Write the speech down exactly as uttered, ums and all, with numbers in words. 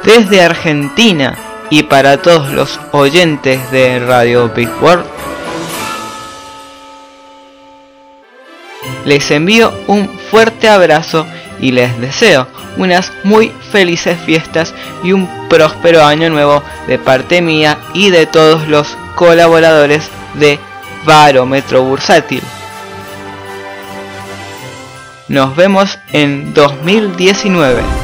Desde Argentina y para todos los oyentes de Radio Big World, les envío un fuerte abrazo y les deseo unas muy felices fiestas y un próspero año nuevo de parte mía y de todos los colaboradores de Barómetro Bursátil. Nos vemos en dos mil diecinueve.